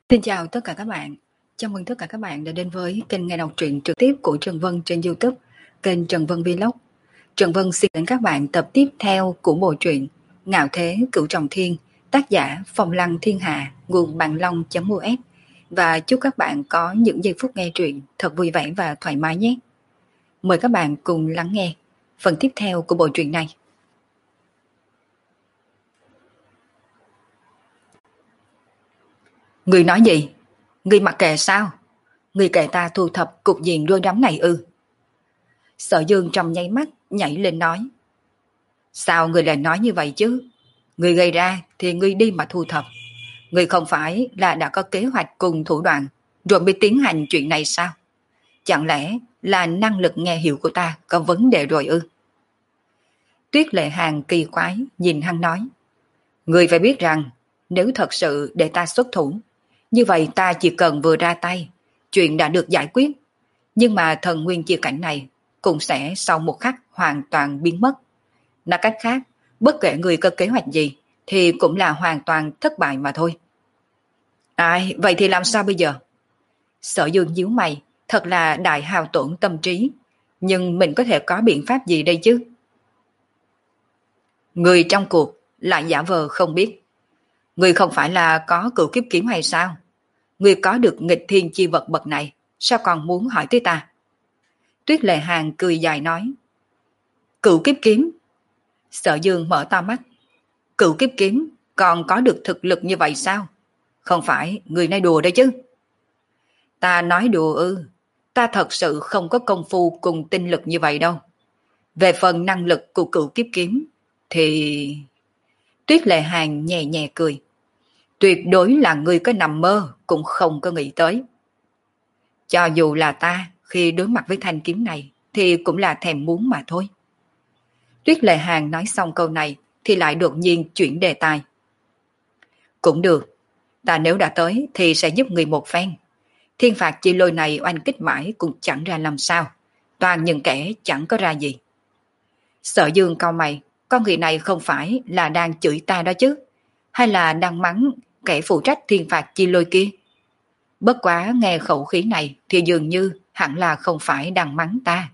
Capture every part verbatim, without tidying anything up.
Xin chào tất cả các bạn. Chào mừng tất cả các bạn đã đến với kênh nghe đọc truyện trực tiếp của Trần Vân trên YouTube, kênh Trần Vân Vlog. Trần Vân xin đến các bạn tập tiếp theo của bộ truyện Ngạo Thế Cửu Trọng Thiên, tác giả Phong Lăng Thiên Hạ, nguồn bạn long.us. Và chúc các bạn có những giây phút nghe truyện thật vui vẻ và thoải mái nhé. Mời các bạn cùng lắng nghe phần tiếp theo của bộ truyện này. Người nói gì? Người mặc kệ sao? Người kệ ta thu thập cục diện rối rắm này ư? Sở Dương trong nháy mắt nhảy lên nói. Sao người lại nói như vậy chứ? Người gây ra thì người đi mà thu thập. Người không phải là đã có kế hoạch cùng thủ đoạn rồi mới tiến hành chuyện này sao? Chẳng lẽ là năng lực nghe hiểu của ta có vấn đề rồi ư? Tuyết Lệ Hàng kỳ quái nhìn hắn nói. Người phải biết rằng nếu thật sự để ta xuất thủ, như vậy ta chỉ cần vừa ra tay, chuyện đã được giải quyết. Nhưng mà thần nguyên chia cảnh này cũng sẽ sau một khắc hoàn toàn biến mất. Nói cách khác, bất kể người có kế hoạch gì thì cũng là hoàn toàn thất bại mà thôi. Ai, vậy thì làm sao bây giờ? Sở Dương nhíu mày, thật là đại hao tổn tâm trí. Nhưng mình có thể có biện pháp gì đây chứ? Người trong cuộc lại giả vờ không biết. Người không phải là có cửu kiếp kiếm hay sao? Người có được nghịch thiên chi vật bậc này, sao còn muốn hỏi tới ta? Tuyết Lệ Hàng cười dài nói. Cửu kiếp kiếm? Sở Dương mở to mắt. Cửu kiếp kiếm còn có được thực lực như vậy sao? Không phải người nói đùa đấy chứ? Ta nói đùa ư? Ta thật sự không có công phu cùng tinh lực như vậy đâu. Về phần năng lực của cửu kiếp kiếm thì... Tuyết Lệ Hàng nhẹ nhẹ cười. Tuyệt đối là người có nằm mơ cũng không có nghĩ tới. Cho dù là ta khi đối mặt với thanh kiếm này thì cũng là thèm muốn mà thôi. Tuyết Lệ Hàng nói xong câu này thì lại đột nhiên chuyển đề tài. Cũng được, ta nếu đã tới thì sẽ giúp người một phen. Thiên phạt chi lôi này oanh kích mãi cũng chẳng ra làm sao. Toàn những kẻ chẳng có ra gì. Sở Dương cau mày, con người này không phải là đang chửi ta đó chứ? Hay là đang mắng kẻ phụ trách thiên phạt chi lôi kia? Bất quá nghe khẩu khí này thì dường như hẳn là không phải đang mắng ta.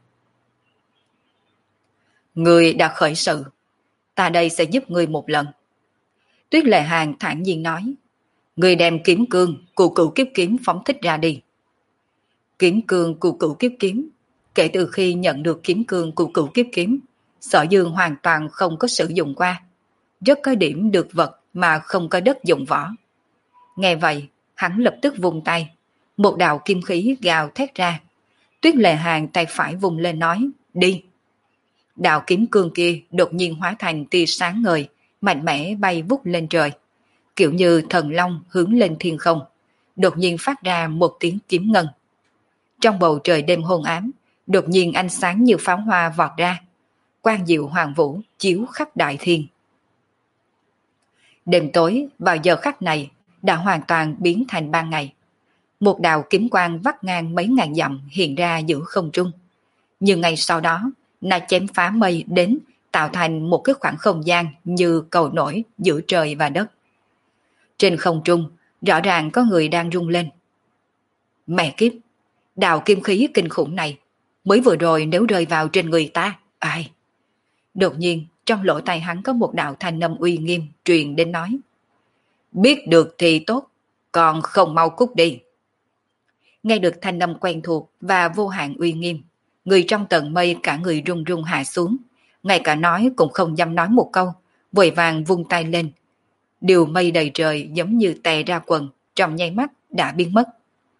Người đã khởi sự, ta đây sẽ giúp người một lần. Tuyết Lệ Hàng thản nhiên nói. Người đem kiếm cương của cửu kiếp kiếm phóng thích ra đi. Kiếm cương của cửu kiếp kiếm. Kể từ khi nhận được kiếm cương của cửu kiếp kiếm, Sở Dương hoàn toàn không có sử dụng qua. Rất có điểm được vật mà không có đất dụng võ. Nghe vậy, hắn lập tức vung tay. Một đạo kim khí gào thét ra. Tuyết Lệ Hàng tay phải vùng lên nói, đi. Đạo kiếm cương kia đột nhiên hóa thành tia sáng ngời, mạnh mẽ bay vút lên trời. Kiểu như thần long hướng lên thiên không. Đột nhiên phát ra một tiếng kiếm ngân. Trong bầu trời đêm hôn ám, đột nhiên ánh sáng như pháo hoa vọt ra. Quang diệu hoàng vũ chiếu khắp đại thiên. Đêm tối vào giờ khắc này đã hoàn toàn biến thành ban ngày. Một đạo kiếm quang vắt ngang mấy ngàn dặm hiện ra giữa không trung. Nhưng ngay sau đó, nó chém phá mây đến tạo thành một cái khoảng không gian như cầu nổi giữa trời và đất. Trên không trung, rõ ràng có người đang rung lên. Mẹ kiếp, đạo kim khí kinh khủng này, mới vừa rồi nếu rơi vào trên người ta, ai? Đột nhiên, trong lỗ tai hắn có một đạo thanh âm uy nghiêm truyền đến nói. Biết được thì tốt, còn không mau cút đi. Nghe được thanh âm quen thuộc và vô hạn uy nghiêm, người trong tầng mây cả người run run hạ xuống, ngay cả nói cũng không dám nói một câu, vội vàng vung tay lên. Điều mây đầy trời giống như tè ra quần, trong nháy mắt đã biến mất.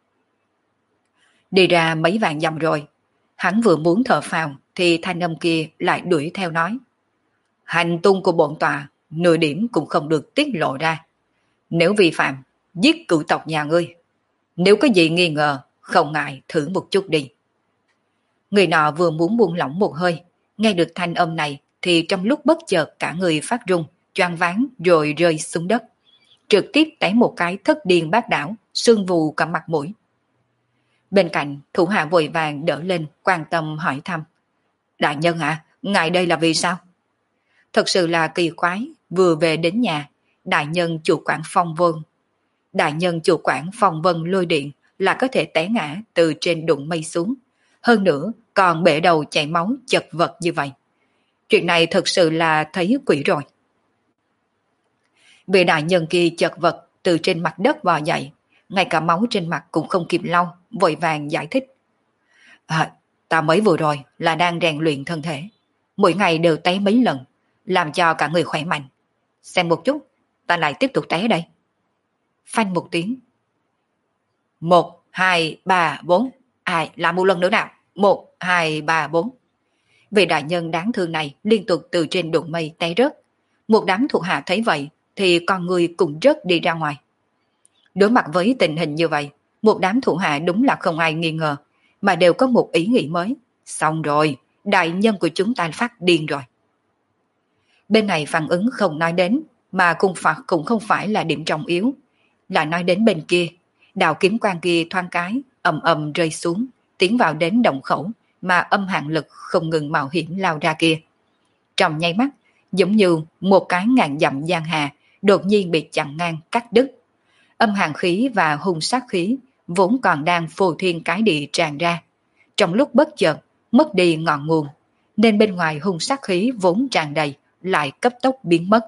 Đi ra mấy vạn dặm rồi, hắn vừa muốn thở phào thì thanh âm kia lại đuổi theo nói. Hành tung của bổn tọa, nửa điểm cũng không được tiết lộ ra. Nếu vi phạm, giết cửu tộc nhà ngươi. Nếu có gì nghi ngờ, không ngại thử một chút đi. Người nọ vừa muốn buông lỏng một hơi, nghe được thanh âm này thì trong lúc bất chợt cả người phát run, choáng váng rồi rơi xuống đất. Trực tiếp té một cái thất điên bát đảo, sương vù cả mặt mũi. Bên cạnh, thủ hạ vội vàng đỡ lên, quan tâm hỏi thăm. Đại nhân ạ, à, ngài đây là vì sao? Thật sự là kỳ quái, vừa về đến nhà, đại nhân chủ quản Phong Vân Đại nhân chủ quản phong vân lôi điện là có thể té ngã từ trên đụng mây xuống. Hơn nữa còn bể đầu chảy máu chật vật như vậy. Chuyện này thực sự là thấy quỷ rồi. Vị đại nhân kia chật vật từ trên mặt đất bò dậy, ngay cả máu trên mặt cũng không kịp lau, vội vàng giải thích. À, ta mới vừa rồi là đang rèn luyện thân thể, mỗi ngày đều té mấy lần, làm cho cả người khỏe mạnh. Xem một chút, ta lại tiếp tục té đây. Phanh một tiếng. Một, hai, ba, bốn. Ai, làm một lần nữa nào. Một, hai, ba, bốn. Vị đại nhân đáng thương này liên tục từ trên đụng mây té rớt. Một đám thuộc hạ thấy vậy thì con người cũng rớt đi ra ngoài. Đối mặt với tình hình như vậy, một đám thủ hạ đúng là không ai nghi ngờ, mà đều có một ý nghĩ mới. Xong rồi, đại nhân của chúng ta phát điên rồi. Bên này phản ứng không nói đến, mà cung phạt cũng không phải là điểm trọng yếu. Lại nói đến bên kia, đạo kiếm quan kia thoáng cái, ầm ầm rơi xuống, tiến vào đến động khẩu, mà âm hàn lực không ngừng mạo hiểm lao ra kia. Trong nháy mắt, giống như một cái ngàn dặm giang hà, đột nhiên bị chặn ngang cắt đứt. Âm hàn khí và hung sát khí vốn còn đang phô thiên cái địa tràn ra. Trong lúc bất chợt, mất đi ngọn nguồn, nên bên ngoài hung sát khí vốn tràn đầy, lại cấp tốc biến mất.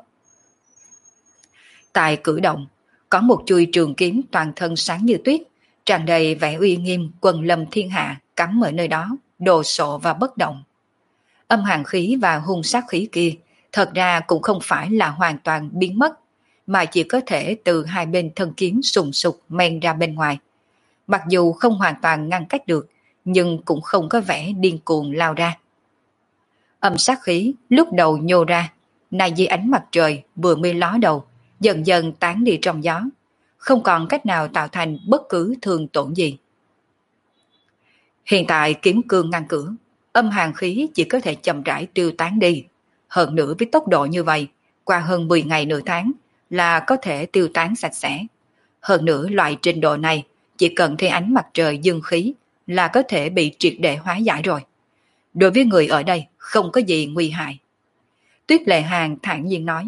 Tại cử động, có một chuôi trường kiếm toàn thân sáng như tuyết, tràn đầy vẻ uy nghiêm quần lâm thiên hạ cắm ở nơi đó, đồ sộ và bất động. Âm hàn khí và hung sát khí kia thật ra cũng không phải là hoàn toàn biến mất, mà chỉ có thể từ hai bên thân kiếm sùng sục men ra bên ngoài. Mặc dù không hoàn toàn ngăn cách được, nhưng cũng không có vẻ điên cuồng lao ra. Âm sát khí lúc đầu nhô ra, nay dưới ánh mặt trời vừa mới ló đầu, dần dần tán đi trong gió, không còn cách nào tạo thành bất cứ thương tổn gì. Hiện tại kiếm cương ngăn cửa, âm hàn khí chỉ có thể chậm rãi tiêu tán đi. Hơn nữa với tốc độ như vậy, qua hơn mười ngày nửa tháng là có thể tiêu tán sạch sẽ. Hơn nữa loại trình độ này, chỉ cần thấy ánh mặt trời dương khí là có thể bị triệt để hóa giải rồi. Đối với người ở đây không có gì nguy hại. Tuyết Lệ Hàn thản nhiên nói.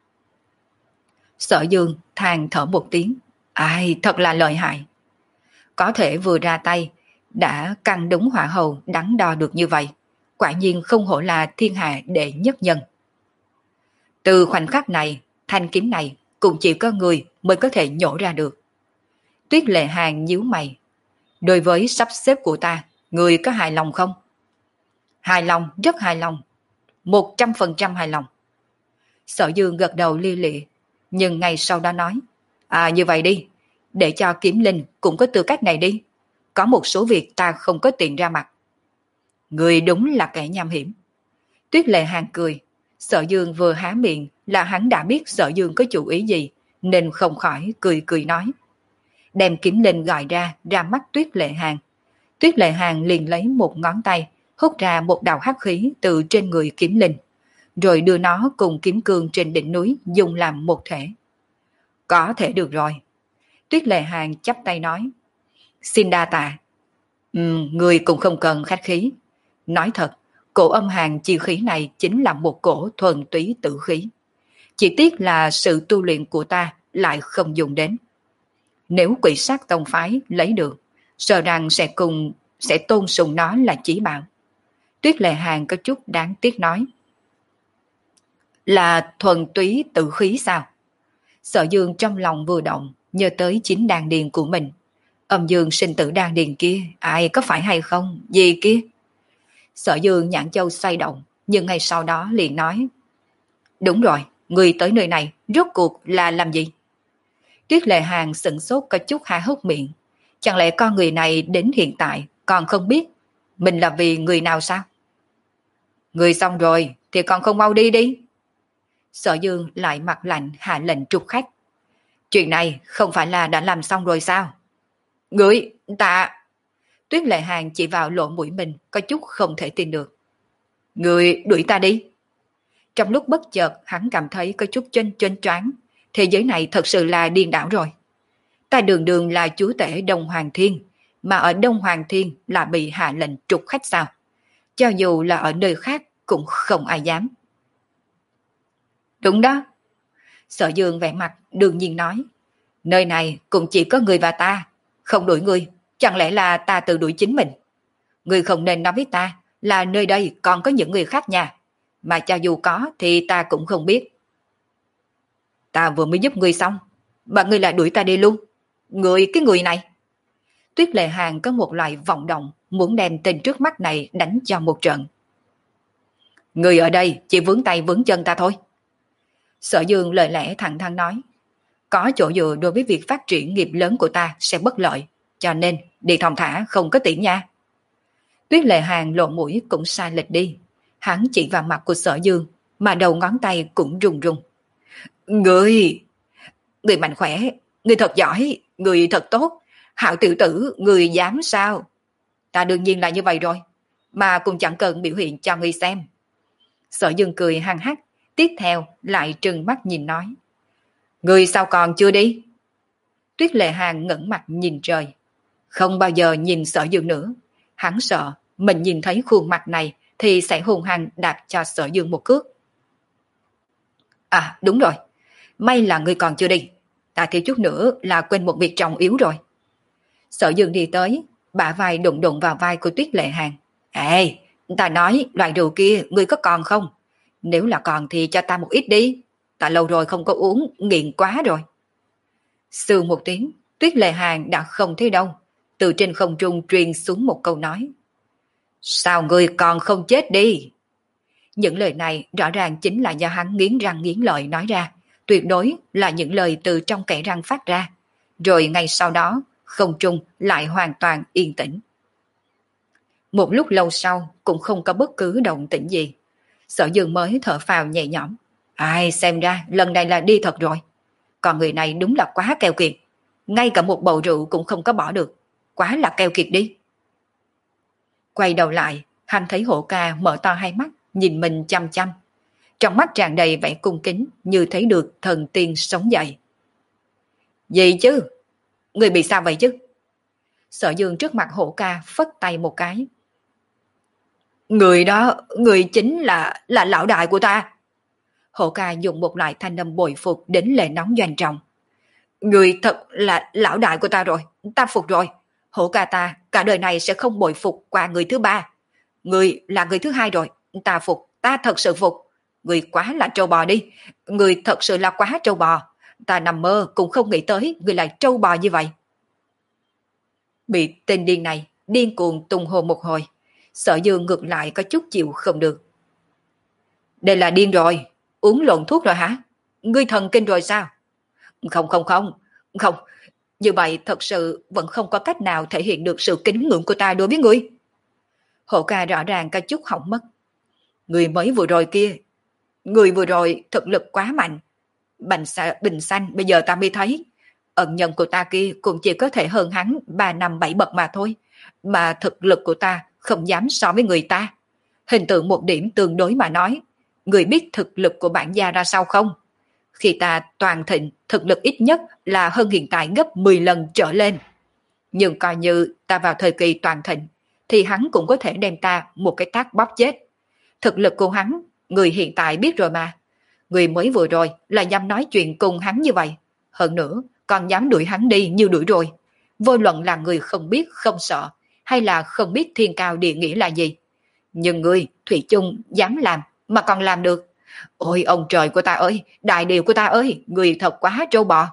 Sở Dương than thở một tiếng. Ai, thật là lợi hại. Có thể vừa ra tay đã căn đúng hỏa hầu đắn đo được như vậy. Quả nhiên không hổ là thiên hạ đệ nhất nhân. Từ khoảnh khắc này, thanh kiếm này cũng chỉ có người mới có thể nhổ ra được. Tuyết Lệ Hàn nhíu mày. Đối với sắp xếp của ta, người có hài lòng không? Hài lòng, rất hài lòng. Một trăm phần trăm hài lòng. Sở Dương gật đầu li lịa, nhưng ngay sau đó nói. À như vậy đi, để cho kiếm linh cũng có tư cách này đi. Có một số việc ta không có tiền ra mặt. Người đúng là kẻ nham hiểm. Tuyết Lệ Hàn cười. Sở Dương vừa há miệng là hắn đã biết Sở Dương có chủ ý gì, nên không khỏi cười cười nói. Đem kiếm linh gọi ra ra mắt Tuyết Lệ Hàn. Tuyết Lệ Hàn liền lấy một ngón tay, hút ra một đạo hắc khí từ trên người kiếm linh, rồi đưa nó cùng kiếm cương trên đỉnh núi dùng làm một thể. Có thể được rồi. Tuyết Lệ Hàn chắp tay nói. Xin đa tạ. Ừ, người cũng không cần khách khí. Nói thật, cổ âm hàn chi khí này chính là một cổ thuần túy tử khí. Chỉ tiếc là sự tu luyện của ta lại không dùng đến. Nếu Quỷ Sát Tông phái lấy được, sợ rằng sẽ cùng sẽ tôn sùng nó là chí bảo. Tuyết Lệ Hàn có chút đáng tiếc nói. Là thuần túy tử khí sao? Sở Dương trong lòng vừa động, nhớ tới chính đan điền của mình. Âm dương sinh tử đan điền kia, ai có phải hay không, gì kia? Sở Dương nhãn châu xoay động, nhưng ngay sau đó liền nói. Đúng rồi, người tới nơi này, rốt cuộc là làm gì? Tuyết Lệ Hàn sửng sốt có chút há hốc miệng. Chẳng lẽ con người này đến hiện tại còn không biết mình là vì người nào sao? Người xong rồi thì còn không mau đi đi. Sở Dương lại mặt lạnh hạ lệnh trục khách. Chuyện này không phải là đã làm xong rồi sao? Người, ta... Tuyết Lệ Hàn chỉ vào lỗ mũi mình có chút không thể tin được. Người đuổi ta đi. Trong lúc bất chợt hắn cảm thấy có chút chênh chênh choáng. Thế giới này thật sự là điên đảo rồi. Ta đường đường là chúa tể Đông Hoàng Thiên, mà ở Đông Hoàng Thiên là bị hạ lệnh trục khách sao? Cho dù là ở nơi khác cũng không ai dám. Đúng đó. Sở Dương vẻ mặt đương nhiên nói. Nơi này cũng chỉ có người và ta, không đuổi ngươi, chẳng lẽ là ta tự đuổi chính mình? Ngươi không nên nói với ta là nơi đây còn có những người khác nha, mà cho dù có thì ta cũng không biết. Ta vừa mới giúp ngươi xong, mà ngươi lại đuổi ta đi luôn. Ngươi, cái người này. Tuyết Lệ Hàng có một loại vọng động muốn đem tên trước mắt này đánh cho một trận. Ngươi ở đây chỉ vướng tay vướng chân ta thôi. Sở Dương lời lẽ thẳng thắn nói. Có chỗ dựa đối với việc phát triển nghiệp lớn của ta sẽ bất lợi, cho nên đi thong thả không có tiễn nha. Tuyết Lệ Hàng lộ mũi cũng sai lệch đi. Hắn chỉ vào mặt của Sở Dương, mà đầu ngón tay cũng run run. Người, người mạnh khỏe, người thật giỏi, người thật tốt. Hạo tiểu tử, người dám sao? Ta đương nhiên là như vậy rồi, mà cũng chẳng cần biểu hiện cho người xem. Sở Dương cười hăng hắc, tiếp theo lại trừng mắt nhìn nói. Người sao còn chưa đi? Tuyết Lệ Hàng ngẩng mặt nhìn trời, không bao giờ nhìn Sở Dương nữa. Hắn sợ mình nhìn thấy khuôn mặt này thì sẽ hung hăng đạp cho Sở Dương một cước. À đúng rồi, may là ngươi còn chưa đi, ta thiếu chút nữa là quên một việc trọng yếu rồi. Sở Dương đi tới, bả vai đụng đụng vào vai của Tuyết Lệ Hàng. Ê, ta nói loại rượu kia ngươi có còn không? Nếu là còn thì cho ta một ít đi, ta lâu rồi không có uống, nghiện quá rồi. Sừ một tiếng, Tuyết Lệ Hàng đã không thấy đâu, từ trên không trung truyền xuống một câu nói. Sao ngươi còn không chết đi? Những lời này rõ ràng chính là do hắn nghiến răng nghiến lợi nói ra, tuyệt đối là những lời từ trong kẽ răng phát ra. Rồi ngay sau đó, không trung lại hoàn toàn yên tĩnh. Một lúc lâu sau cũng không có bất cứ động tĩnh gì. Sở Dương mới thở phào nhẹ nhõm. Ai xem ra lần này là đi thật rồi. Còn người này đúng là quá keo kiệt. Ngay cả một bầu rượu cũng không có bỏ được. Quá là keo kiệt đi. Quay đầu lại, hắn thấy Hổ Ca mở to hai mắt, nhìn mình chăm chăm. Trong mắt tràn đầy vẻ cung kính như thấy được thần tiên sống dậy. Gì chứ? Người bị sao vậy chứ? Sở Dương trước mặt Hổ Ca phất tay một cái. Người đó, người chính là là lão đại của ta. Hổ Ca dùng một loại thanh âm bội phục đến lệ nóng doanh trọng. Người thật là lão đại của ta rồi, ta phục rồi. Hổ Ca ta cả đời này sẽ không bội phục qua người thứ ba. Người là người thứ hai rồi, ta phục, ta thật sự phục. Người quá là trâu bò đi, người thật sự là quá trâu bò. Ta nằm mơ cũng không nghĩ tới người lại trâu bò như vậy. Bị tên điên này điên cuồng tung hô một hồi, Sở Dương ngược lại có chút chịu không được. Đây là điên rồi, uống lộn thuốc rồi hả? Ngươi thần kinh rồi sao? Không không không, không, như vậy thật sự vẫn không có cách nào thể hiện được sự kính ngưỡng của ta đối với ngươi. Hổ Ca rõ ràng có chút hỏng mất. Người mới vừa rồi kia, người vừa rồi thực lực quá mạnh. Bình, xa, bình xanh bây giờ ta mới thấy, ẩn nhân của ta kia cũng chỉ có thể hơn hắn ba năm bảy bậc mà thôi. Mà thực lực của ta không dám so với người ta. Hình tượng một điểm tương đối mà nói, người biết thực lực của bản gia ra sao không? Khi ta toàn thịnh, thực lực ít nhất là hơn hiện tại gấp mười lần trở lên. Nhưng coi như ta vào thời kỳ toàn thịnh, thì hắn cũng có thể đem ta một cái tát bóp chết. Thực lực của hắn, người hiện tại biết rồi mà. Người mới vừa rồi là dám nói chuyện cùng hắn như vậy. Hơn nữa, còn dám đuổi hắn đi như đuổi rồi. Vô luận là người không biết không sợ, hay là không biết thiên cao địa nghĩa là gì. Nhưng người, Thủy chung, dám làm, mà còn làm được. Ôi ông trời của ta ơi, đại điều của ta ơi, người thật quá trâu bò.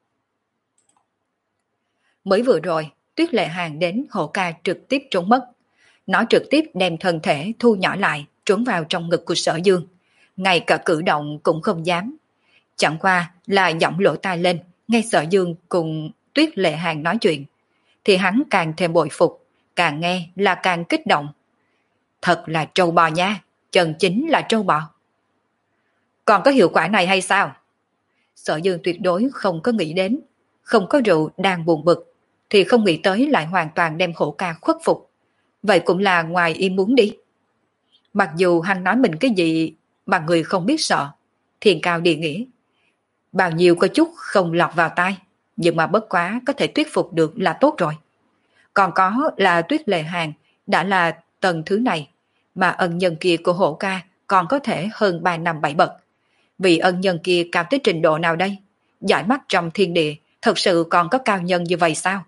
Mới vừa rồi, Tuyết Lệ Hàng đến Hổ Ca trực tiếp trốn mất. Nó trực tiếp đem thân thể thu nhỏ lại, trốn vào trong ngực của Sở Dương. Ngay cả cử động cũng không dám. Chẳng qua là giọng lỗ tai lên, nghe Sở Dương cùng Tuyết Lệ Hàng nói chuyện. Thì hắn càng thêm bội phục, càng nghe là càng kích động. Thật là trâu bò nha, chân chính là trâu bò. Còn có hiệu quả này hay sao? Sở Dương tuyệt đối không có nghĩ đến. Không có rượu đang buồn bực, thì không nghĩ tới lại hoàn toàn đem Hổ Ca khuất phục. Vậy cũng là ngoài ý muốn đi. Mặc dù hắn nói mình cái gì mà người không biết sợ, thiên cao địa nghĩa. Bao nhiêu có chút không lọt vào tai, nhưng mà bất quá có thể thuyết phục được là tốt rồi. Còn có là Tuyết Lệ Hàng đã là tầng thứ này, mà ân nhân kia của Hổ Ca còn có thể hơn ba năm bảy bậc. Vì ân nhân kia cao tới trình độ nào đây? Giải mắt trong thiên địa Thật sự còn có cao nhân như vậy sao?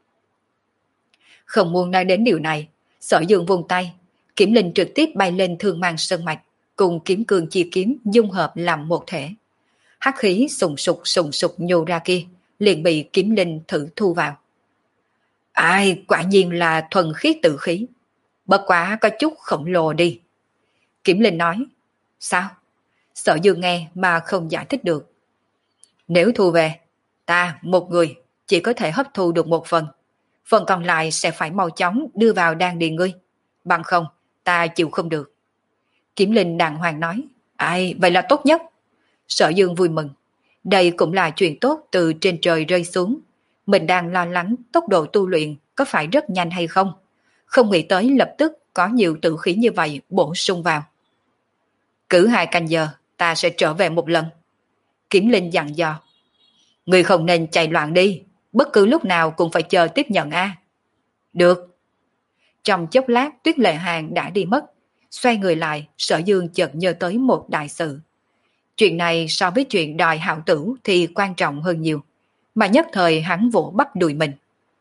Không muốn nói đến điều này, Sở Dương vùng tay, kiếm linh trực tiếp bay lên thương mang sơn mạch, cùng kiếm cương chi kiếm dung hợp làm một thể. Hắc khí sùng sục sùng sục nhô ra kia, liền bị kiếm linh thử thu vào. Ai, quả nhiên là thuần khiết tự khí. Bất quá có chút khổng lồ đi. Kiếm linh nói. Sao? Sở Dương nghe mà không giải thích được. Nếu thu về, ta, một người, chỉ có thể hấp thu được một phần. Phần còn lại sẽ phải mau chóng đưa vào đan điền ngươi. Bằng không, ta chịu không được. Kiếm linh đàng hoàng nói. Ai, vậy là tốt nhất. Sở Dương vui mừng. Đây cũng là chuyện tốt từ trên trời rơi xuống. Mình đang lo lắng tốc độ tu luyện có phải rất nhanh hay không. Không nghĩ tới lập tức có nhiều tử khí như vậy bổ sung vào. Cứ hai canh giờ, ta sẽ trở về một lần. Kiếm linh dặn dò. Người không nên chạy loạn đi, bất cứ lúc nào cũng phải chờ tiếp nhận a. Được. Trong chốc lát Tuyết Lệ Hàng đã đi mất. Xoay người lại, Sở Dương chợt nhớ tới một đại sự. Chuyện này so với chuyện đòi hảo tử thì quan trọng hơn nhiều. Mà nhất thời hắn vỗ bắt đùi mình.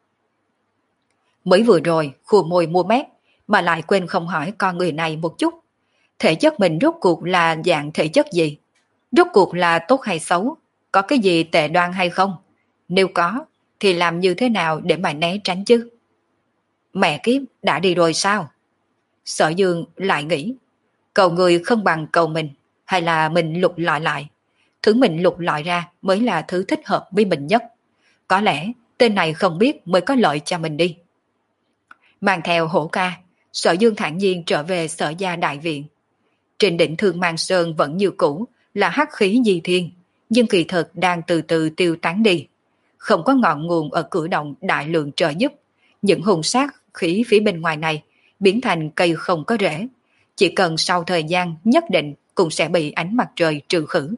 Mới vừa rồi, khua môi mua mép, mà lại quên không hỏi con người này một chút. Thể chất mình rốt cuộc là dạng thể chất gì? Rốt cuộc là tốt hay xấu? Có cái gì tệ đoan hay không? Nếu có, thì làm như thế nào để mà né tránh chứ? Mẹ kiếp, đã đi rồi sao? Sở Dương lại nghĩ, cầu người không bằng cầu mình, hay là mình lục lọi lại. Thứ mình lục lọi ra mới là thứ thích hợp với mình nhất. Có lẽ tên này không biết mới có lợi cho mình đi. Mang theo hổ ca, Sở Dương thản nhiên trở về Sở gia đại viện. Trên đỉnh Thương Mang Sơn vẫn như cũ là hắc khí di thiên, nhưng kỳ thực đang từ từ tiêu tán đi. Không có ngọn nguồn ở cửa động đại lượng trợ giúp, những hung sát khí phía bên ngoài này biến thành cây không có rễ. Chỉ cần sau thời gian nhất định cũng sẽ bị ánh mặt trời trừ khử.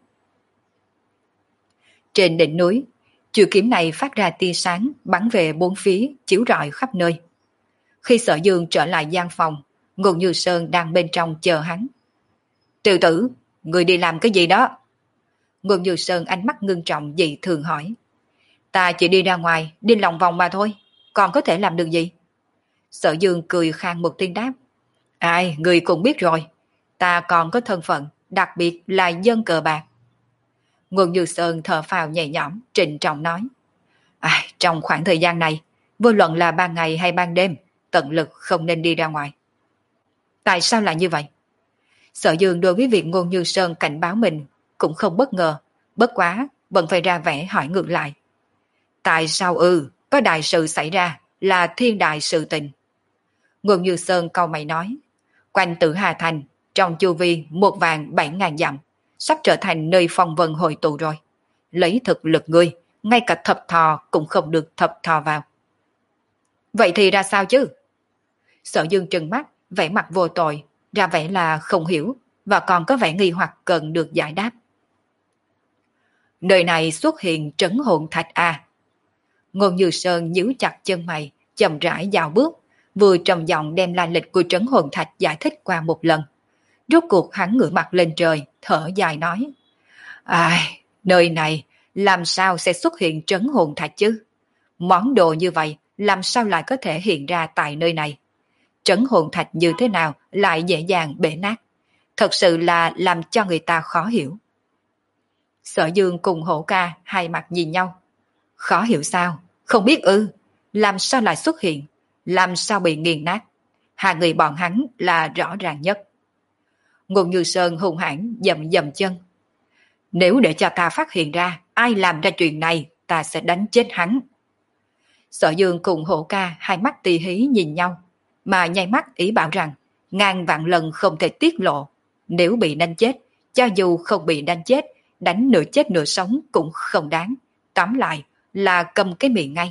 Trên đỉnh núi, chuôi kiếm này phát ra tia sáng bắn về bốn phía, chiếu rọi khắp nơi. Khi Sở Dương trở lại gian phòng, Ngôn Như Sơn đang bên trong chờ hắn. Tiểu tử, người đi làm cái gì đó? Ngôn Như Sơn ánh mắt ngưng trọng dị thường hỏi. Ta chỉ đi ra ngoài, đi lòng vòng mà thôi, còn có thể làm được gì? Sở Dương cười khang một tiếng đáp. Ai, người cũng biết rồi, ta còn có thân phận, đặc biệt là dân cờ bạc. Ngôn Như Sơn thở phào nhẹ nhõm, trịnh trọng nói. Ai, trong khoảng thời gian này, vô luận là ban ngày hay ban đêm, tận lực không nên đi ra ngoài. Tại sao lại như vậy? Sở Dương đối với việc Ngôn Như Sơn cảnh báo mình cũng không bất ngờ, bất quá vẫn phải ra vẻ hỏi ngược lại. Tại sao ư, có đại sự xảy ra, là thiên đại sự tình. Ngôn Như Sơn cau mày nói, quanh Tử Hà Thành, trong chu vi một vàng bảy ngàn dặm, sắp trở thành nơi phong vân hội tụ rồi. Lấy thực lực ngươi, ngay cả thập thò cũng không được thập thò vào. Vậy thì ra sao chứ? Sở Dương trừng mắt, vẻ mặt vô tội, ra vẻ là không hiểu, và còn có vẻ nghi hoặc cần được giải đáp. Nơi này xuất hiện trấn hồn thạch à? Ngôn Như Sơn nhíu chặt chân mày, chậm rãi dạo bước, vừa trầm giọng đem lai lịch của trấn hồn thạch giải thích qua một lần. Rốt cuộc hắn ngửa mặt lên trời, thở dài nói. Ai, nơi này làm sao sẽ xuất hiện trấn hồn thạch chứ? Món đồ như vậy làm sao lại có thể hiện ra tại nơi này? Trấn hồn thạch như thế nào lại dễ dàng bể nát? Thật sự là làm cho người ta khó hiểu. Sở Dương cùng Hổ Ca hai mặt nhìn nhau. Khó hiểu sao? Không biết ư? Làm sao lại xuất hiện? Làm sao bị nghiền nát? Hai người bọn hắn là rõ ràng nhất. Ngôn Như Sơn hung hãn dầm dầm chân. Nếu để cho ta phát hiện ra ai làm ra chuyện này, ta sẽ đánh chết hắn. Sở Dương cùng Hổ Ca hai mắt tì hí nhìn nhau, mà nháy mắt ý bảo rằng ngàn vạn lần không thể tiết lộ. Nếu bị đánh chết, cho dù không bị đánh chết, đánh nửa chết nửa sống cũng không đáng. Tóm lại là cầm cái miệng ngay.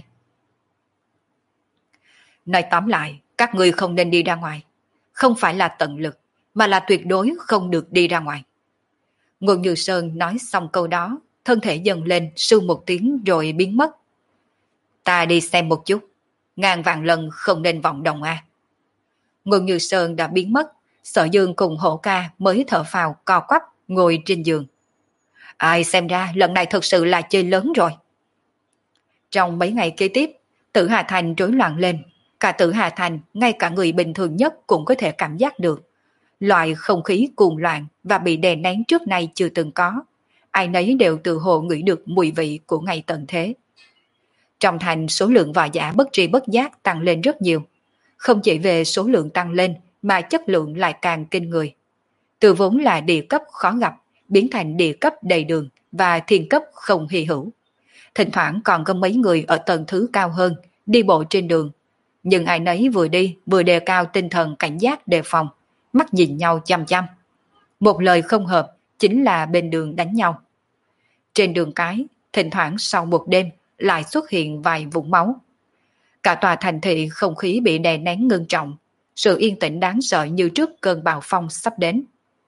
Nói tóm lại, các ngươi không nên đi ra ngoài. Không phải là tận lực, mà là tuyệt đối không được đi ra ngoài. Ngôn Như Sơn nói xong câu đó, thân thể dần lên sưu một tiếng rồi biến mất. Ta đi xem một chút, ngàn vạn lần không nên vọng động à. Ngôn Như Sơn đã biến mất, Sở Dương cùng Hổ Ca mới thở phào co quắp ngồi trên giường. Ai xem ra lần này thật sự là chơi lớn rồi. Trong mấy ngày kế tiếp, Tử Hà Thành rối loạn lên. Cả Tử Hà Thành, ngay cả người bình thường nhất cũng có thể cảm giác được. Loại không khí cuồng loạn và bị đè nén trước nay chưa từng có. Ai nấy đều tự hồ ngửi được mùi vị của ngày tận thế. Trong thành số lượng võ giả bất tri bất giác tăng lên rất nhiều. Không chỉ về số lượng tăng lên mà chất lượng lại càng kinh người. Từ vốn là địa cấp khó gặp, biến thành địa cấp đầy đường và thiên cấp không hy hữu. Thỉnh thoảng còn có mấy người ở tầng thứ cao hơn, đi bộ trên đường. Nhưng ai nấy vừa đi vừa đề cao tinh thần cảnh giác đề phòng, mắt nhìn nhau chăm chăm. Một lời không hợp chính là bên đường đánh nhau. Trên đường cái, thỉnh thoảng sau một đêm lại xuất hiện vài vũng máu. Cả tòa thành thị không khí bị đè nén ngưng trọng, sự yên tĩnh đáng sợ như trước cơn bão phong sắp đến.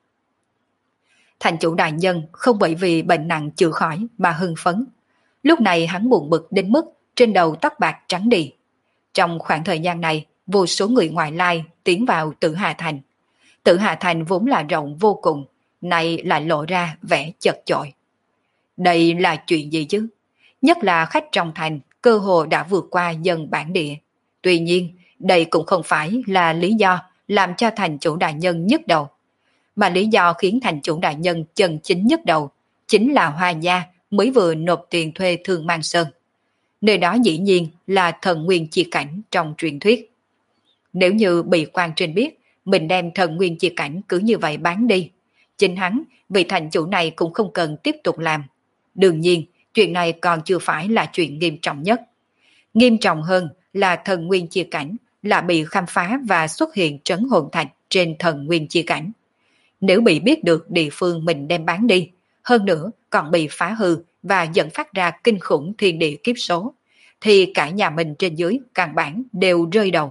Thành chủ đại nhân không bởi vì bệnh nặng chữa khỏi mà hưng phấn. Lúc này hắn buồn bực đến mức trên đầu tóc bạc trắng đi. Trong khoảng thời gian này, vô số người ngoại lai tiến vào Tử Hà Thành. Tử Hà Thành vốn là rộng vô cùng, nay lại lộ ra vẻ chật chội. Đây là chuyện gì chứ? Nhất là khách trong thành, cơ hồ đã vượt qua dân bản địa. Tuy nhiên, đây cũng không phải là lý do làm cho thành chủ đại nhân nhức đầu. Mà lý do khiến thành chủ đại nhân chân chính nhức đầu chính là Hoa Gia mới vừa nộp tiền thuê Thương Mang Sơn. Nơi đó dĩ nhiên là thần nguyên chi cảnh trong truyền thuyết. Nếu như bị quan trên biết mình đem thần nguyên chi cảnh cứ như vậy bán đi, chính hắn, vị thành chủ này cũng không cần tiếp tục làm. Đương nhiên, chuyện này còn chưa phải là chuyện nghiêm trọng nhất. Nghiêm trọng hơn là thần nguyên chi cảnh là bị khám phá và xuất hiện trấn hồn thạch trên thần nguyên chi cảnh. Nếu bị biết được địa phương mình đem bán đi, hơn nữa còn bị phá hư và dẫn phát ra kinh khủng thiên địa kiếp số, thì cả nhà mình trên dưới căn bản đều rơi đầu.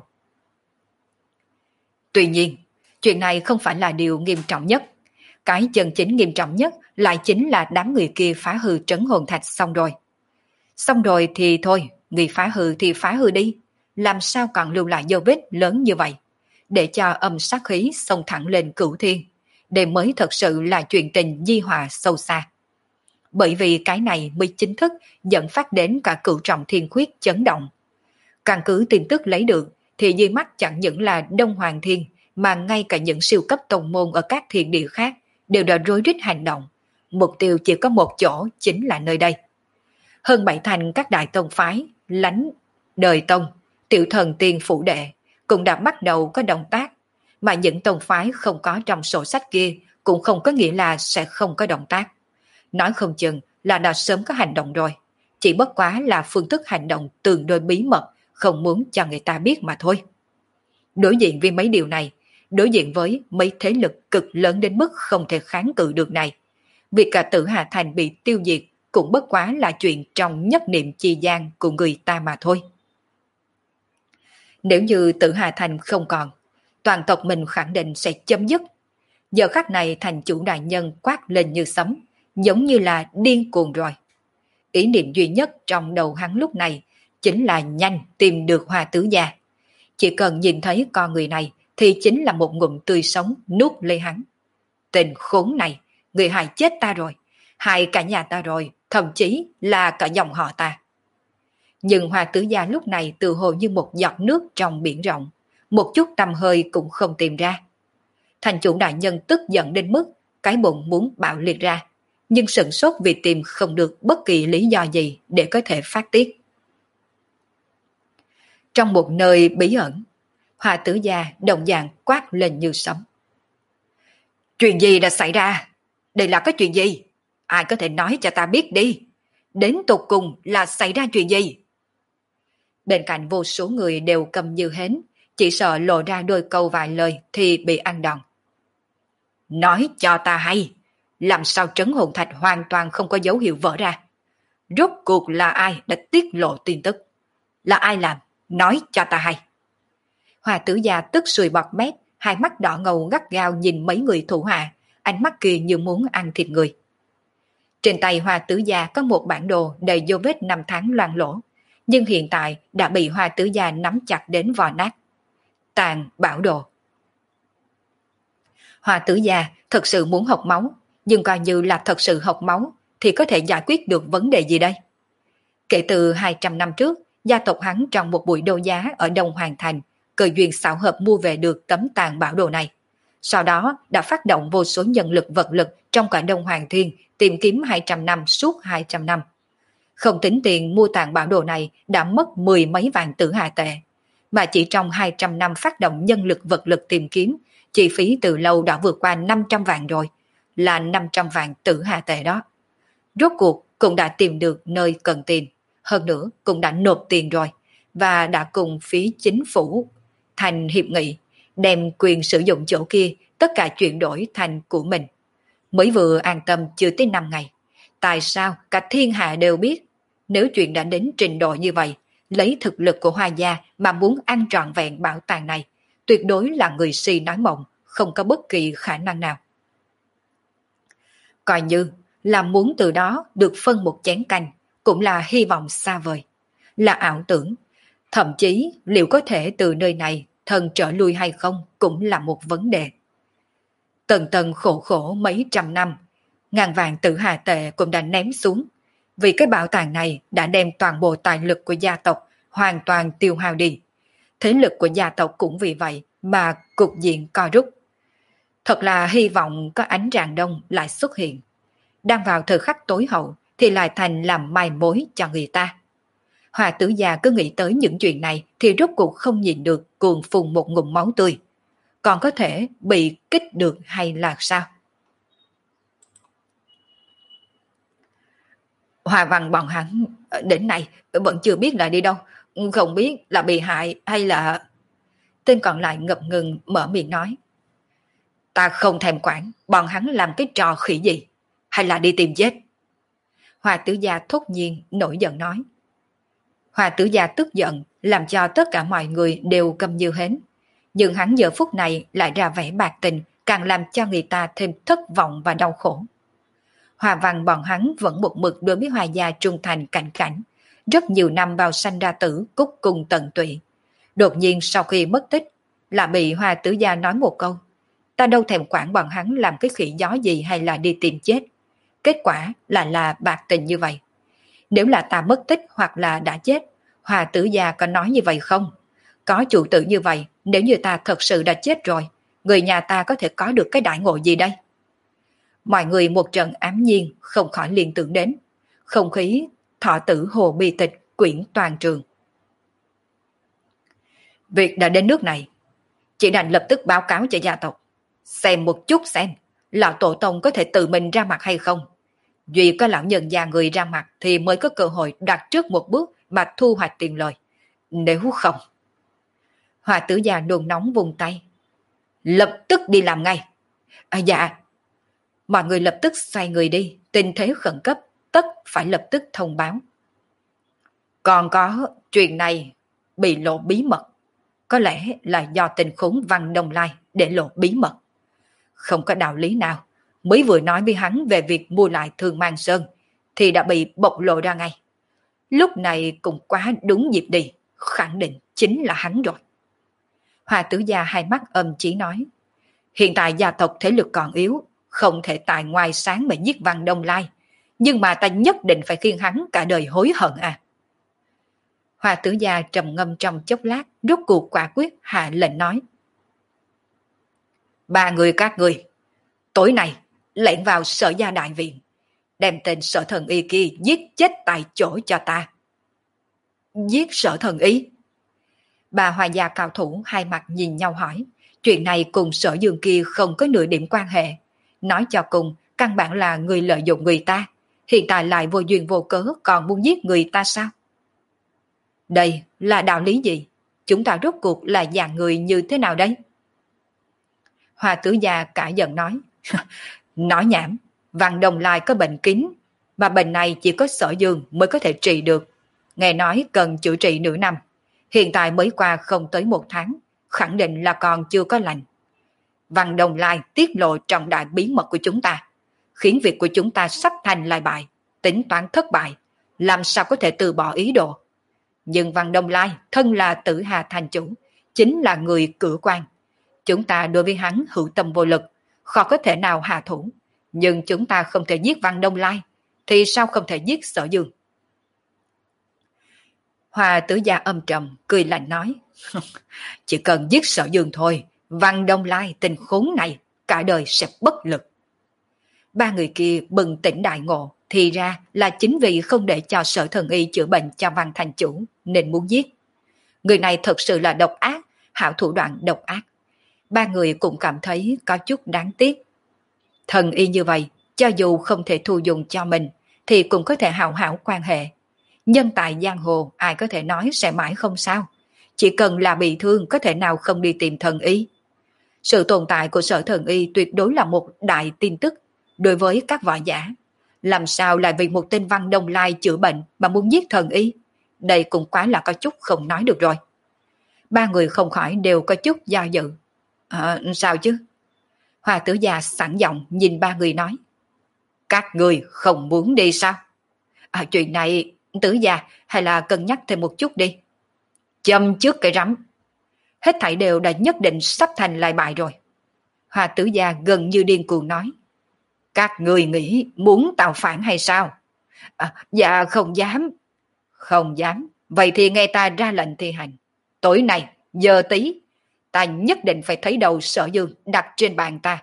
Tuy nhiên, chuyện này không phải là điều nghiêm trọng nhất. Cái chân chính nghiêm trọng nhất lại chính là đám người kia phá hư trấn hồn thạch xong rồi. Xong rồi thì thôi, người phá hư thì phá hư đi. Làm sao còn lưu lại dấu vết lớn như vậy? Để cho âm sát khí xông thẳng lên cửu thiên. Đây mới thật sự là chuyện tình di hòa sâu xa. Bởi vì cái này mới chính thức dẫn phát đến cả cửu trọng thiên khuyết chấn động. Căn cứ tin tức lấy được thì dưới mắt chẳng những là Đông Hoàng Thiên mà ngay cả những siêu cấp tông môn ở các thiên địa khác đều đã rối rít hành động. Mục tiêu chỉ có một chỗ, chính là nơi đây. Hơn bảy thành các đại tông phái, lánh, đời tông, tiểu thần tiên phụ đệ cũng đã bắt đầu có động tác, mà những tông phái không có trong sổ sách kia cũng không có nghĩa là sẽ không có động tác. Nói không chừng là đã sớm có hành động rồi, chỉ bất quá là phương thức hành động tương đối bí mật, không muốn cho người ta biết mà thôi. Đối diện với mấy điều này, đối diện với mấy thế lực cực lớn đến mức không thể kháng cự được này, việc cả Tử Hà Thành bị tiêu diệt cũng bất quá là chuyện trong nhất niệm chi gian của người ta mà thôi. Nếu như Tử Hà Thành không còn, toàn tộc mình khẳng định sẽ chấm dứt. Giờ khắc này thành chủ đại nhân quát lên như sấm, giống như là điên cuồng rồi. Ý niệm duy nhất trong đầu hắn lúc này chính là nhanh tìm được Hoa Tứ Gia. Chỉ cần nhìn thấy con người này thì chính là một ngụm tươi sống nuốt lấy hắn. Tên khốn này, người hại chết ta rồi, hại cả nhà ta rồi, thậm chí là cả dòng họ ta. Nhưng Hoa Tứ Gia lúc này tự hồ như một giọt nước trong biển rộng, một chút tầm hơi cũng không tìm ra. Thành chủ đại nhân tức giận đến mức cái bụng muốn bạo liệt ra, nhưng sửng sốt vì tìm không được bất kỳ lý do gì để có thể phát tiết. Trong một nơi bí ẩn, Hoa Tứ Gia đồng dạng quát lên như sấm. Chuyện gì đã xảy ra? Đây là cái chuyện gì? Ai có thể nói cho ta biết đi? Đến tột cùng là xảy ra chuyện gì? Bên cạnh vô số người đều cầm như hến, chỉ sợ lộ ra đôi câu vài lời thì bị ăn đòn. Nói cho ta hay, làm sao trấn hồn thạch hoàn toàn không có dấu hiệu vỡ ra? Rốt cuộc là ai đã tiết lộ tin tức? Là ai làm? Nói cho ta hay. Hoa Tứ Gia tức sùi bọt mép, hai mắt đỏ ngầu gắt gao nhìn mấy người thủ hạ, ánh mắt kia như muốn ăn thịt người. Trên tay Hoa Tứ Gia có một bản đồ đầy dấu vết năm tháng loang lỗ, nhưng hiện tại đã bị Hoa Tứ Gia nắm chặt đến vò nát. Tàn bảo đồ. Hoa Tứ Gia thật sự muốn học máu, nhưng coi như là thật sự học máu thì có thể giải quyết được vấn đề gì đây? Kể từ hai trăm năm trước, gia tộc hắn trong một buổi đấu giá ở Đông Hoàng Thành, cơ duyên xảo hợp mua về được tấm tàn bảo đồ này. Sau đó đã phát động vô số nhân lực vật lực trong cả Đông Hoàng Thiên tìm kiếm hai trăm năm suốt hai trăm năm. Không tính tiền mua tàn bảo đồ này đã mất mười mấy vạn tử hà tệ. Mà chỉ trong hai trăm năm phát động nhân lực vật lực tìm kiếm, chi phí từ lâu đã vượt qua năm trăm vạn rồi, là năm trăm vạn tử hà tệ đó. Rốt cuộc cũng đã tìm được nơi cần tiền, hơn nữa cũng đã nộp tiền rồi, và đã cùng phía chính phủ thành hiệp nghị, đem quyền sử dụng chỗ kia tất cả chuyển đổi thành của mình. Mới vừa an tâm chưa tới năm ngày, tại sao cả thiên hạ đều biết, nếu chuyện đã đến trình độ như vậy, lấy thực lực của Hoa gia mà muốn ăn trọn vẹn bảo tàng này, tuyệt đối là người si nói mộng, không có bất kỳ khả năng nào. Coi như là muốn từ đó được phân một chén canh, cũng là hy vọng xa vời, là ảo tưởng. Thậm chí liệu có thể từ nơi này thần trở lui hay không cũng là một vấn đề. Tần tần khổ khổ mấy trăm năm, ngàn vạn tử hà tệ cũng đã ném xuống, vì cái bảo tàng này đã đem toàn bộ tài lực của gia tộc hoàn toàn tiêu hao đi. Thế lực của gia tộc cũng vì vậy mà cục diện co rút. Thật là hy vọng có ánh rạng đông lại xuất hiện. Đang vào thời khắc tối hậu thì lại thành làm mai mối cho người ta. Hòa tử già cứ nghĩ tới những chuyện này thì rốt cuộc không nhìn được, cuồng phun một ngụm máu tươi. Còn có thể bị kích được hay là sao? Hòa Văn bọn hắn đến nay vẫn chưa biết là đi đâu, không biết là bị hại hay là... Tên còn lại ngập ngừng mở miệng nói. Ta không thèm quản bọn hắn làm cái trò khỉ gì, hay là đi tìm chết. Hòa tử gia thốt nhiên nổi giận nói. Hòa tử gia tức giận làm cho tất cả mọi người đều câm như hến. Nhưng hắn giờ phút này lại ra vẻ bạc tình, càng làm cho người ta thêm thất vọng và đau khổ. Hòa Văn bọn hắn vẫn một mực đối với Hòa gia trung thành cảnh cảnh, rất nhiều năm bao sanh ra tử, cúc cùng tận tụy. Đột nhiên sau khi mất tích, là bị Hòa tử gia nói một câu. Ta đâu thèm quản bọn hắn làm cái khỉ gió gì hay là đi tìm chết. Kết quả là là bạc tình như vậy. Nếu là ta mất tích hoặc là đã chết, Hòa tử gia có nói như vậy không? Có chủ tử như vậy, nếu như ta thật sự đã chết rồi, người nhà ta có thể có được cái đại ngộ gì đây? Mọi người một trận ám nhiên không khỏi liên tưởng đến. Không khí thọ tử hồ bi tịch quyển toàn trường. Việc đã đến nước này, chỉ đành lập tức báo cáo cho gia tộc. Xem một chút xem, lão tổ tông có thể tự mình ra mặt hay không. Duy có lão nhân già người ra mặt thì mới có cơ hội đặt trước một bước mà thu hoạch tiền lời. Nếu không... Hòa tử già đồn nóng vùng tay. Lập tức đi làm ngay. À, dạ. Mọi người lập tức xoay người đi, tình thế khẩn cấp, tất phải lập tức thông báo. Còn có chuyện này bị lộ bí mật. Có lẽ là do tình khốn Văn Đông Lai để lộ bí mật. Không có đạo lý nào, mới vừa nói với hắn về việc mua lại Thương Mang Sơn, thì đã bị bộc lộ ra ngay. Lúc này cũng quá đúng dịp đi, khẳng định chính là hắn rồi. Hòa tử gia hai mắt âm chỉ nói, hiện tại gia tộc thế lực còn yếu, không thể tại ngoài sáng mà giết Văn Đông Lai, nhưng mà ta nhất định phải khiến hắn cả đời hối hận à. Hòa tử gia trầm ngâm trong chốc lát, rốt cuộc quả quyết hạ lệnh nói. Ba người các người, tối nay lẻn vào Sở Gia đại viện, đem tên Sở Thần Y kia giết chết tại chỗ cho ta. Giết Sở Thần Y? Bà Hòa gia cao thủ hai mặt nhìn nhau hỏi, chuyện này cùng Sở Dương kia không có nửa điểm quan hệ. Nói cho cùng, căn bản là người lợi dụng người ta, hiện tại lại vô duyên vô cớ còn muốn giết người ta sao? Đây là đạo lý gì? Chúng ta rốt cuộc là dạng người như thế nào đấy? Hòa tử gia cả giận nói. Nói nhảm, Văn Đông Lai có bệnh kín, mà bệnh này chỉ có Sở Dương mới có thể trị được. Nghe nói cần chữa trị nửa năm, hiện tại mới qua không tới một tháng, khẳng định là còn chưa có lành. Văn Đông Lai tiết lộ trọng đại bí mật của chúng ta, khiến việc của chúng ta sắp thành lại bại, tính toán thất bại, làm sao có thể từ bỏ ý đồ. Nhưng Văn Đông Lai thân là Tử Hà thành chủ, chính là người cử quan. Chúng ta đối với hắn hữu tâm vô lực, khó có thể nào hạ thủ. Nhưng chúng ta không thể giết Văn Đông Lai, thì sao không thể giết Sở Dương? Hoa Tử Gia âm trầm, cười lạnh nói, chỉ cần giết Sở Dương thôi, Văn Đông Lai tình khốn này, cả đời sẽ bất lực. Ba người kia bừng tỉnh đại ngộ, thì ra là chính vì không để cho Sở Thần Y chữa bệnh cho Văn thành chủ, nên muốn giết. Người này thật sự là độc ác, hảo thủ đoạn độc ác. Ba người cũng cảm thấy có chút đáng tiếc. Thần y như vậy, cho dù không thể thu dùng cho mình, thì cũng có thể hảo hảo quan hệ. Nhân tài giang hồ ai có thể nói sẽ mãi không sao. Chỉ cần là bị thương có thể nào không đi tìm thần y. Sự tồn tại của Sở Thần Y tuyệt đối là một đại tin tức đối với các võ giả. Làm sao lại vì một tên Văn Đông Lai chữa bệnh mà muốn giết thần y? Đây cũng quá là có chút không nói được rồi. Ba người không khỏi đều có chút do dự. À, sao chứ? Hoa Tử Gia sẵn giọng nhìn ba người nói. Các người không muốn đi sao? À, chuyện này Tử Gia hay là cân nhắc thêm một chút đi. Châm trước cái rắm. Hết thảy đều đã nhất định sắp thành lại bại rồi. Hoa Tử Gia gần như điên cuồng nói. Các người nghĩ muốn tạo phản hay sao? À, dạ không dám. Không dám. Vậy thì nghe ta ra lệnh thi hành. Tối nay, giờ tí, ta nhất định phải thấy đầu Sở Dương đặt trên bàn ta.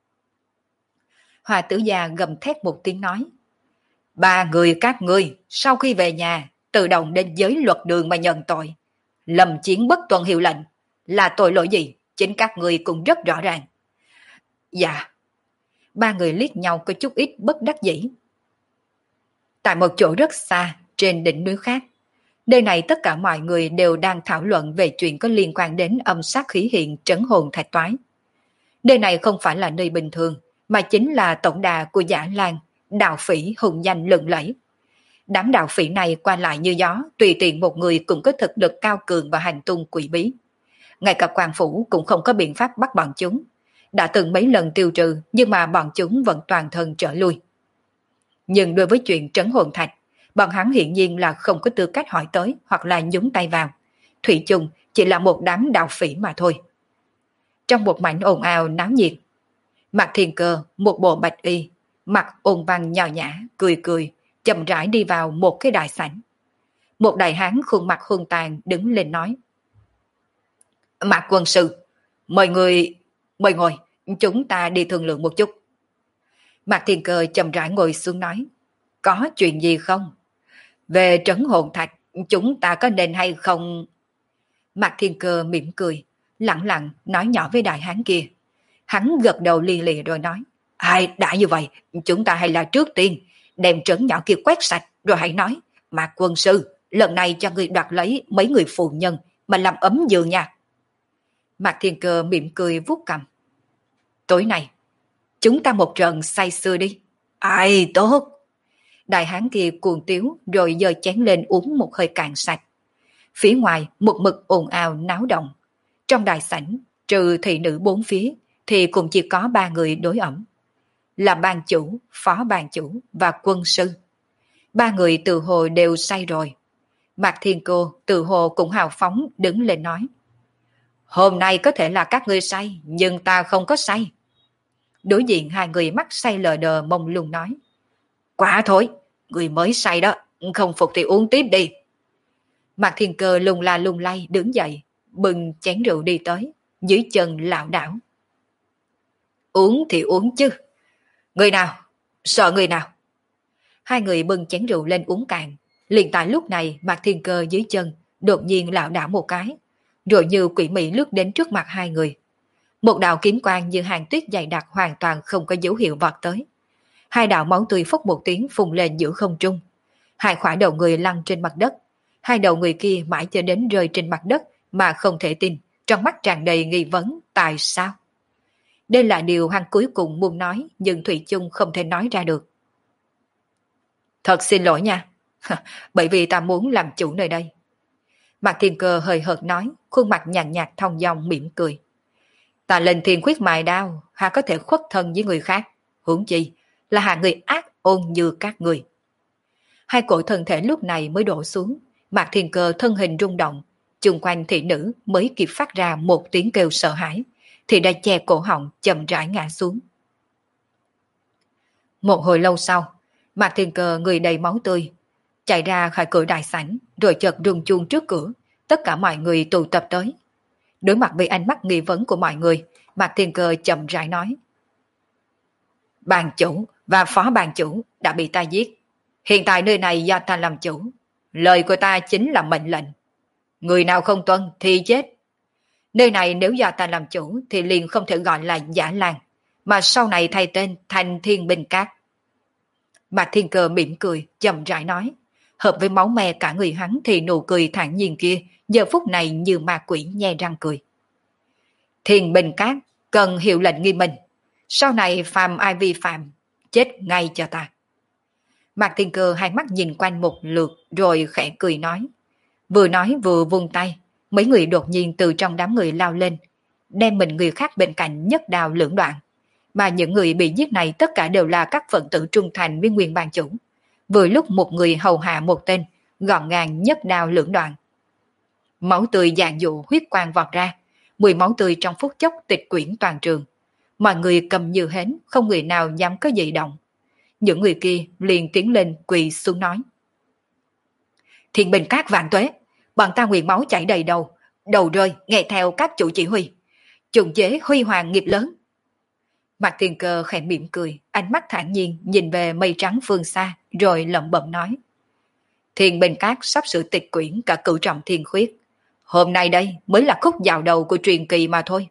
Hoa Tử Gia gầm thét một tiếng nói. Ba người các ngươi, sau khi về nhà, tự động đến giới luật đường mà nhận tội. Lầm chiến bất tuân hiệu lệnh, là tội lỗi gì, chính các ngươi cũng rất rõ ràng. Dạ. Ba người liếc nhau có chút ít bất đắc dĩ. Tại một chỗ rất xa, trên đỉnh núi khác, nơi này tất cả mọi người đều đang thảo luận về chuyện có liên quan đến âm sát khí hiện trấn hồn thạch toái. Nơi này không phải là nơi bình thường, mà chính là tổng đà của Giả Lan, đạo phỉ hùng danh lừng lẫy. Đám đạo phỉ này qua lại như gió, tùy tiện một người cũng có thực lực cao cường và hành tung quỷ bí. Ngay cả quan phủ cũng không có biện pháp bắt bọn chúng. Đã từng mấy lần tiêu trừ, nhưng mà bọn chúng vẫn toàn thân trở lui. Nhưng đối với chuyện trấn hồn thạch, bọn hắn hiển nhiên là không có tư cách hỏi tới hoặc là nhúng tay vào. Thủy chung chỉ là một đám đạo phỉ mà thôi. Trong một mảnh ồn ào náo nhiệt, Mạc Thiên Cơ, một bộ bạch y, mặt ôn văn nhào nhã, cười cười, chậm rãi đi vào một cái đại sảnh. Một đại hán khuôn mặt hung tàn đứng lên nói. Mạc quân sư, mời người, mời ngồi, chúng ta đi thương lượng một chút. Mạc Thiên Cơ chậm rãi ngồi xuống nói. Có chuyện gì không? Về trấn hồn thạch, chúng ta có nên hay không? Mạc Thiên Cơ mỉm cười, lặng lặng nói nhỏ với đại hán kia. Hắn gật đầu li lì rồi nói. Ai đã như vậy, chúng ta hay là trước tiên đem trấn nhỏ kia quét sạch rồi hãy nói. Mạc quân sư, lần này cho người đoạt lấy mấy người phụ nhân mà làm ấm giường nha. Mạc Thiên Cơ mỉm cười vuốt cằm. Tối nay, chúng ta một trận say sưa đi. Ai tốt. Đại hán kia cuồng tiếu rồi giơ chén lên uống một hơi cạn sạch. Phía ngoài một mực ồn ào náo động. Trong đại sảnh, trừ thị nữ bốn phía, thì cũng chỉ có ba người đối ẩm. Là ban chủ, phó ban chủ và quân sư. Ba người từ hồ đều say rồi. Mạc Thiên Cô từ hồ cũng hào phóng đứng lên nói. Hôm nay có thể là các ngươi say, nhưng ta không có say. Đối diện hai người mắt say lờ đờ mông lung nói. Quả thôi, người mới say đó, không phục thì uống tiếp đi. Mạc Thiên Cơ lung la lung lay đứng dậy, bưng chén rượu đi tới, dưới chân lảo đảo. Uống thì uống chứ. Người nào? Sợ người nào? Hai người bưng chén rượu lên uống cạn. Liền tại lúc này Mạc Thiên Cơ dưới chân đột nhiên lảo đảo một cái, rồi như quỷ mị lướt đến trước mặt hai người. Một đạo kiếm quang như hàng tuyết dày đặc hoàn toàn không có dấu hiệu vọt tới. Hai đạo máu tươi phốc một tiếng phun lên giữa không trung. Hai khỏa đầu người lăn trên mặt đất. Hai đầu người kia mãi cho đến rơi trên mặt đất mà không thể tin, trong mắt tràn đầy nghi vấn tại sao. Đây là điều hắn cuối cùng muốn nói, nhưng Thủy chung không thể nói ra được. Thật xin lỗi nha, bởi vì ta muốn làm chủ nơi đây. Mạc Thiên Cơ hơi hợt nói, khuôn mặt nhàn nhạt thong dong mỉm cười. Ta lên thiên khuyết mài đao, hà có thể khuất thân với người khác, huống chi là hà người ác ôn như các người. Hai cỗ thân thể lúc này mới đổ xuống, Mạc Thiên Cơ thân hình rung động, chung quanh thị nữ mới kịp phát ra một tiếng kêu sợ hãi, thì đã che cổ họng chậm rãi ngã xuống. Một hồi lâu sau, Mạc Thiên Cơ người đầy máu tươi, chạy ra khỏi cửa đại sảnh, rồi chợt rung chuông trước cửa, tất cả mọi người tụ tập tới. Đối mặt với ánh mắt nghi vấn của mọi người, Mạc Thiên Cơ chậm rãi nói. Bàn chủ và phó bàn chủ đã bị ta giết. Hiện tại nơi này do ta làm chủ. Lời của ta chính là mệnh lệnh. Người nào không tuân thì chết. Nơi này nếu do ta làm chủ thì liền không thể gọi là Giả Làng, mà sau này thay tên thành Thiên Binh Cát. Mạc Thiên Cơ mỉm cười, chậm rãi nói. Hợp với máu me cả người hắn thì nụ cười thản nhiên kia, giờ phút này như ma quỷ nhe răng cười. Thiên Binh Cát cần hiệu lệnh nghiêm minh. Sau này phàm ai vi phạm, chết ngay cho ta. Mạc Thiên Cơ hai mắt nhìn quanh một lượt rồi khẽ cười nói. Vừa nói vừa vung tay, mấy người đột nhiên từ trong đám người lao lên, đem mình người khác bên cạnh nhất đao lưỡng đoạn. Mà những người bị giết này tất cả đều là các phận tử trung thành với nguyên ban chủ. Vừa lúc một người hầu hạ một tên, gọn gàng nhất đao lưỡng đoạn. Máu tươi dạn dụ huyết quang vọt ra, mùi máu tươi trong phút chốc tịch quyển toàn trường. Mọi người cầm như hến, không người nào dám có dị động. Những người kia liền tiến lên quỳ xuống nói. Thiên Binh Cát vạn tuế, bọn ta nguyện máu chảy đầy đầu, đầu rơi nghe theo các chủ chỉ huy. Trùng chế huy hoàng nghiệp lớn. Mạc Thiên Cơ khẽ mỉm cười, ánh mắt thản nhiên nhìn về mây trắng phương xa, rồi lẩm bẩm nói. Thiên Binh Cát sắp sửa tịch quyển cả cửu trọng thiên khuyết. Hôm nay đây mới là khúc dạo đầu của truyền kỳ mà thôi.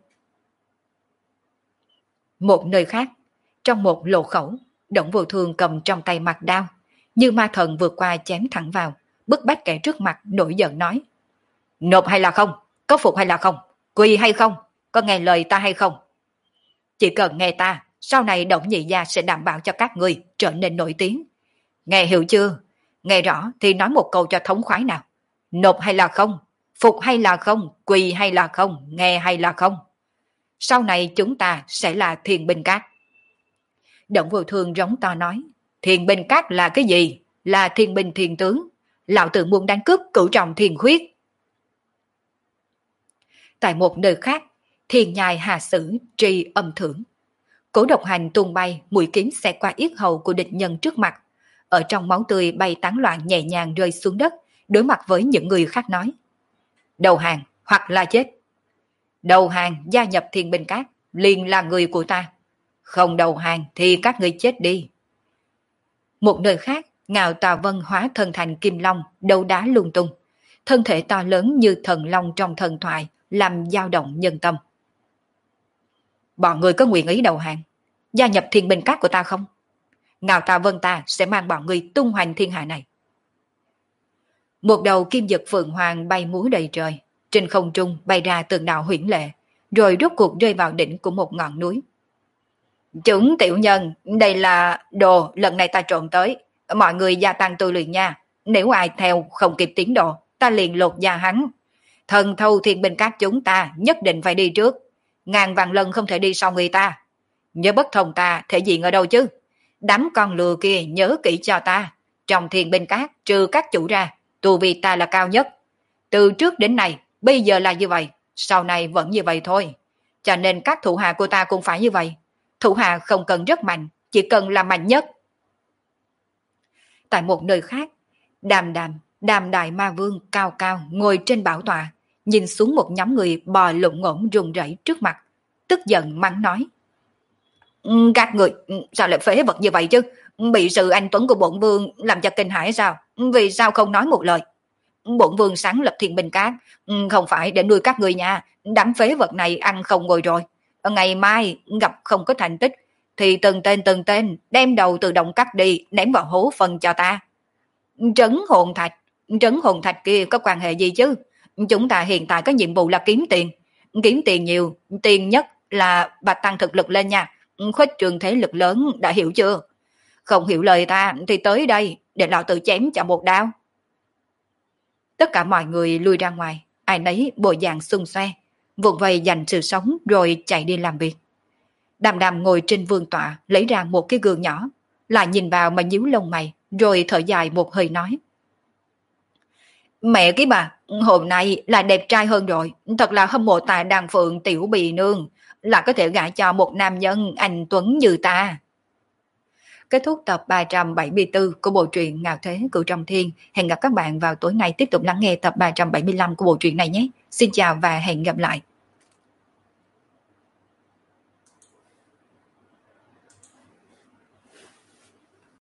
Một nơi khác, trong một lỗ khẩu, Đổng Vô Thương cầm trong tay mặt đao, như ma thần vượt qua chém thẳng vào, bức bách kẻ trước mặt nổi giận nói. Nộp hay là không? Có phục hay là không? Quỳ hay không? Có nghe lời ta hay không? Chỉ cần nghe ta, sau này Đổng nhị gia sẽ đảm bảo cho các người trở nên nổi tiếng. Nghe hiểu chưa? Nghe rõ thì nói một câu cho thống khoái nào. Nộp hay là không? Phục hay là không? Quỳ hay là không? Nghe hay là không? Sau này chúng ta sẽ là Thiên Binh Cát. Đổng Vô Thương rống to nói. Thiên Binh Cát là cái gì? Là thiên binh thiên tướng. Lão tử muốn đánh cướp cửu trọng thiên khuyết. Tại một nơi khác, thiên nhai hà sử tri âm thưởng. Cố Độc Hành tung bay, mũi kiếm xẹt qua yết hầu của địch nhân trước mặt. Ở trong máu tươi bay tán loạn nhẹ nhàng rơi xuống đất, đối mặt với những người khác nói. Đầu hàng hoặc là chết. Đầu hàng gia nhập Thiên Binh Cát, liền là người của ta. Không đầu hàng thì các người chết đi. Một nơi khác, Ngạo Tà Vân hóa thân thành kim long, đấu đá lung tung. Thân thể to lớn như thần long trong thần thoại, làm dao động nhân tâm. Bọn người có nguyện ý đầu hàng, gia nhập Thiên Binh Cát của ta không? Ngạo Tà Vân ta sẽ mang bọn người tung hoành thiên hạ này. Một đầu kim dực phượng hoàng bay múa đầy trời, trên không trung bay ra từng đạo huyễn lệ, rồi rốt cuộc rơi vào đỉnh của một ngọn núi. Chúng tiểu nhân, đây là đồ lần này ta trộn tới, mọi người gia tăng tu luyện nha. Nếu ai theo không kịp tiến độ, ta liền lột da hắn. Thần thâu Thiên Binh Cát chúng ta nhất định phải đi trước, ngàn vạn lần không thể đi sau người ta. Nhớ bất thông ta thể diện ở đâu chứ? Đám con lừa kia nhớ kỹ cho ta, trong Thiên Binh Cát trừ các chủ ra, tu vi ta là cao nhất. Từ trước đến nay, bây giờ là như vậy, sau này vẫn như vậy thôi. Cho nên các thủ hạ của ta cũng phải như vậy. Thủ hạ không cần rất mạnh, chỉ cần là mạnh nhất. Tại một nơi khác, Đàm Đàm, Đàm Đại Ma Vương cao cao ngồi trên bảo tọa, nhìn xuống một nhóm người bò lụng ngỗng run rẩy trước mặt, tức giận mắng nói. Các người, sao lại phế vật như vậy chứ? Bị sự anh tuấn của bổn vương làm cho kinh hãi sao? Vì sao không nói một lời? Bổn vương sáng lập Thiên Binh Cát, không phải để nuôi các người nha. Đám phế vật này ăn không ngồi rồi. Ngày mai gặp không có thành tích, thì từng tên từng tên đem đầu tự động cắt đi, ném vào hố phân cho ta. Trấn hồn thạch, trấn hồn thạch kia có quan hệ gì chứ? Chúng ta hiện tại có nhiệm vụ là kiếm tiền. Kiếm tiền nhiều, tiền nhất là bạch tăng thực lực lên nha. Khuếch trường thế lực lớn, đã hiểu chưa? Không hiểu lời ta thì tới đây để lão tự chém cho một đao. Tất cả mọi người lui ra ngoài, ai nấy bộ dạng xung xoe, vụn vầy dành sự sống rồi chạy đi làm việc. Đàm Đàm ngồi trên vương tọa, lấy ra một cái gương nhỏ, lại nhìn vào mà nhíu lông mày, rồi thở dài một hơi nói. Mẹ cái bà, hôm nay là đẹp trai hơn rồi, thật là hâm mộ tài đàn phượng tiểu bì nương, là có thể gả cho một nam nhân anh tuấn như ta. Kết thúc tập ba trăm bảy mươi tư của bộ truyện Ngạo Thế Cửu Trọng Thiên. Hẹn gặp các bạn vào tối nay tiếp tục lắng nghe tập ba trăm bảy mươi lăm của bộ truyện này nhé. Xin chào và hẹn gặp lại.